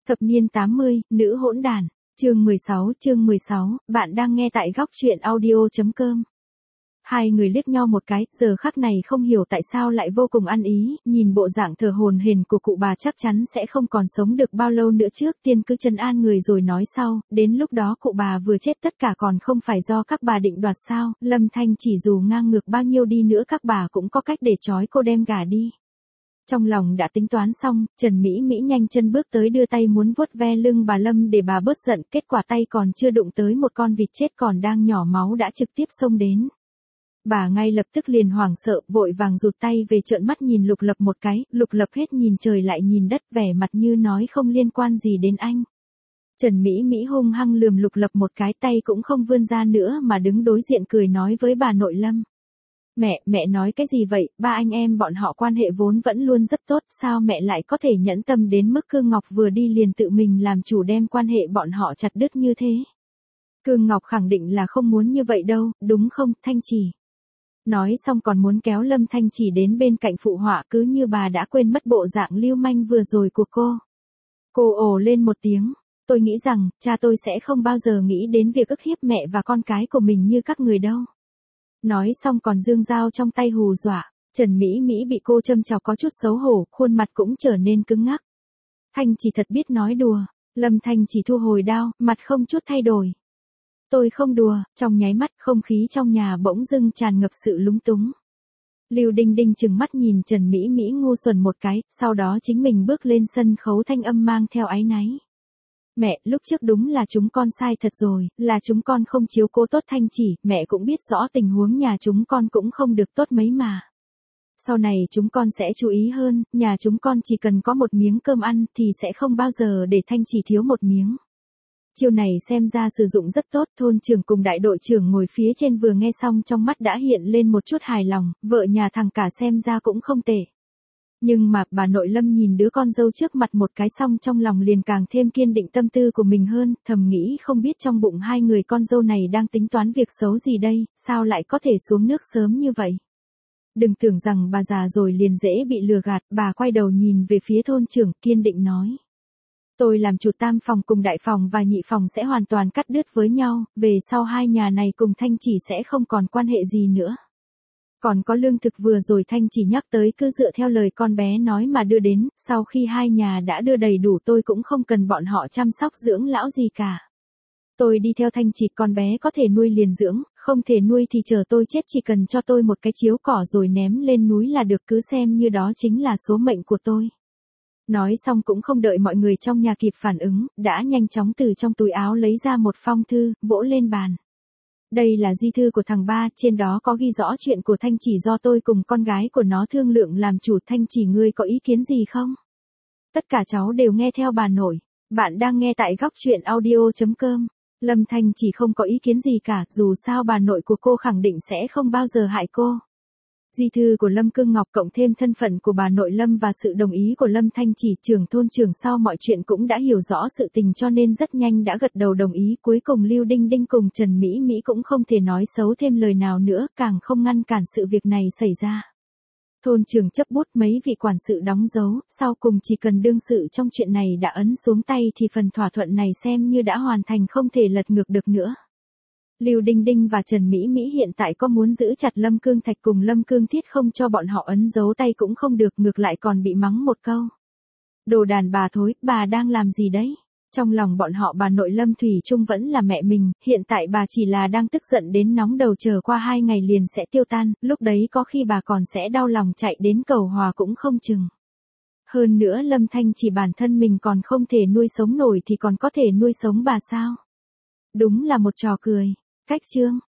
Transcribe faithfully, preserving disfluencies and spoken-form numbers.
Thập niên tám mươi, nữ hỗn đản. Chương mười sáu, chương mười sáu, bạn đang nghe tại góc truyện audio chấm com. Hai người liếc nhau một cái, giờ khắc này không hiểu tại sao lại vô cùng ăn ý, nhìn bộ dạng thờ hồn hển của cụ bà chắc chắn sẽ không còn sống được bao lâu nữa, trước tiên cứ trấn an người rồi nói sau, đến lúc đó cụ bà vừa chết tất cả còn không phải do các bà định đoạt sao, Lâm Thanh chỉ dù ngang ngược bao nhiêu đi nữa các bà cũng có cách để trói cô đem gả đi. Trong lòng đã tính toán xong, Trần Mỹ Mỹ nhanh chân bước tới đưa tay muốn vuốt ve lưng bà Lâm để bà bớt giận, kết quả tay còn chưa đụng tới một con vịt chết còn đang nhỏ máu đã trực tiếp xông đến. Bà ngay lập tức liền hoảng sợ, vội vàng rụt tay về trợn mắt nhìn Lục Lập một cái, Lục Lập hết nhìn trời lại nhìn đất, vẻ mặt như nói không liên quan gì đến anh. Trần Mỹ Mỹ hung hăng lườm Lục Lập một cái, tay cũng không vươn ra nữa mà đứng đối diện cười nói với bà nội Lâm. Mẹ, mẹ nói cái gì vậy, ba anh em bọn họ quan hệ vốn vẫn luôn rất tốt, sao mẹ lại có thể nhẫn tâm đến mức Cương Ngọc vừa đi liền tự mình làm chủ đem quan hệ bọn họ chặt đứt như thế. Cương Ngọc khẳng định là không muốn như vậy đâu, đúng không, Thanh Chỉ? Nói xong còn muốn kéo Lâm Thanh Chỉ đến bên cạnh phụ họa, cứ như bà đã quên mất bộ dạng lưu manh vừa rồi của cô. Cô ồ lên một tiếng, tôi nghĩ rằng, cha tôi sẽ không bao giờ nghĩ đến việc ức hiếp mẹ và con cái của mình như các người đâu. Nói xong còn giương dao trong tay hù dọa, Trần Mỹ Mỹ bị cô châm chọc có chút xấu hổ, khuôn mặt cũng trở nên cứng ngắc. Thanh Chỉ thật biết nói đùa, Lâm Thanh Chỉ thu hồi đao, mặt không chút thay đổi. Tôi không đùa, trong nháy mắt không khí trong nhà bỗng dưng tràn ngập sự lúng túng. Lưu Đinh Đinh chừng mắt nhìn Trần Mỹ Mỹ ngu xuẩn một cái, sau đó chính mình bước lên sân khấu, thanh âm mang theo áy náy. Mẹ, lúc trước đúng là chúng con sai thật rồi, là chúng con không chiếu cố tốt Thanh Chỉ, mẹ cũng biết rõ tình huống nhà chúng con cũng không được tốt mấy mà. Sau này chúng con sẽ chú ý hơn, nhà chúng con chỉ cần có một miếng cơm ăn thì sẽ không bao giờ để Thanh Chỉ thiếu một miếng. Chiêu này xem ra sử dụng rất tốt, thôn trưởng cùng đại đội trưởng ngồi phía trên vừa nghe xong trong mắt đã hiện lên một chút hài lòng, vợ nhà thằng cả xem ra cũng không tệ. Nhưng mà, bà nội Lâm nhìn đứa con dâu trước mặt một cái xong trong lòng liền càng thêm kiên định tâm tư của mình hơn, thầm nghĩ không biết trong bụng hai người con dâu này đang tính toán việc xấu gì đây, sao lại có thể xuống nước sớm như vậy. Đừng tưởng rằng bà già rồi liền dễ bị lừa gạt, bà quay đầu nhìn về phía thôn trưởng, kiên định nói. Tôi làm chủ tam phòng cùng đại phòng và nhị phòng sẽ hoàn toàn cắt đứt với nhau, về sau hai nhà này cùng Thanh Chỉ sẽ không còn quan hệ gì nữa. Còn có lương thực vừa rồi Thanh Chỉ nhắc tới cứ dựa theo lời con bé nói mà đưa đến, sau khi hai nhà đã đưa đầy đủ tôi cũng không cần bọn họ chăm sóc dưỡng lão gì cả. Tôi đi theo Thanh Chỉ, con bé có thể nuôi liền dưỡng, không thể nuôi thì chờ tôi chết chỉ cần cho tôi một cái chiếu cỏ rồi ném lên núi là được, cứ xem như đó chính là số mệnh của tôi. Nói xong cũng không đợi mọi người trong nhà kịp phản ứng, đã nhanh chóng từ trong túi áo lấy ra một phong thư, vỗ lên bàn. Đây là di thư của thằng ba, trên đó có ghi rõ chuyện của Thanh Chỉ do tôi cùng con gái của nó thương lượng làm chủ. Thanh Chỉ, ngươi có ý kiến gì không? Tất cả cháu đều nghe theo bà nội. Bạn đang nghe tại góc truyện audio chấm com. Lâm Thanh Chỉ không có ý kiến gì cả, dù sao bà nội của cô khẳng định sẽ không bao giờ hại cô. Di thư của Lâm Cương Ngọc cộng thêm thân phận của bà nội Lâm và sự đồng ý của Lâm Thanh Chỉ, trưởng thôn trưởng sau mọi chuyện cũng đã hiểu rõ sự tình cho nên rất nhanh đã gật đầu đồng ý. Cuối cùng Lưu Đinh Đinh cùng Trần Mỹ Mỹ cũng không thể nói xấu thêm lời nào nữa, càng không ngăn cản sự việc này xảy ra. Thôn trưởng chấp bút, mấy vị quản sự đóng dấu, sau cùng chỉ cần đương sự trong chuyện này đã ấn xuống tay thì phần thỏa thuận này xem như đã hoàn thành, không thể lật ngược được nữa. Lưu Đinh Đinh và Trần Mỹ Mỹ hiện tại có muốn giữ chặt Lâm Cương Thạch cùng Lâm Cương Thiết không cho bọn họ ấn dấu tay cũng không được, ngược lại còn bị mắng một câu. Đồ đàn bà thối, bà đang làm gì đấy? Trong lòng bọn họ bà nội Lâm Thủy Chung vẫn là mẹ mình, hiện tại bà chỉ là đang tức giận đến nóng đầu, chờ qua hai ngày liền sẽ tiêu tan, lúc đấy có khi bà còn sẽ đau lòng chạy đến cầu hòa cũng không chừng. Hơn nữa Lâm Thanh Chỉ bản thân mình còn không thể nuôi sống nổi thì còn có thể nuôi sống bà sao? Đúng là một trò cười. Cách chương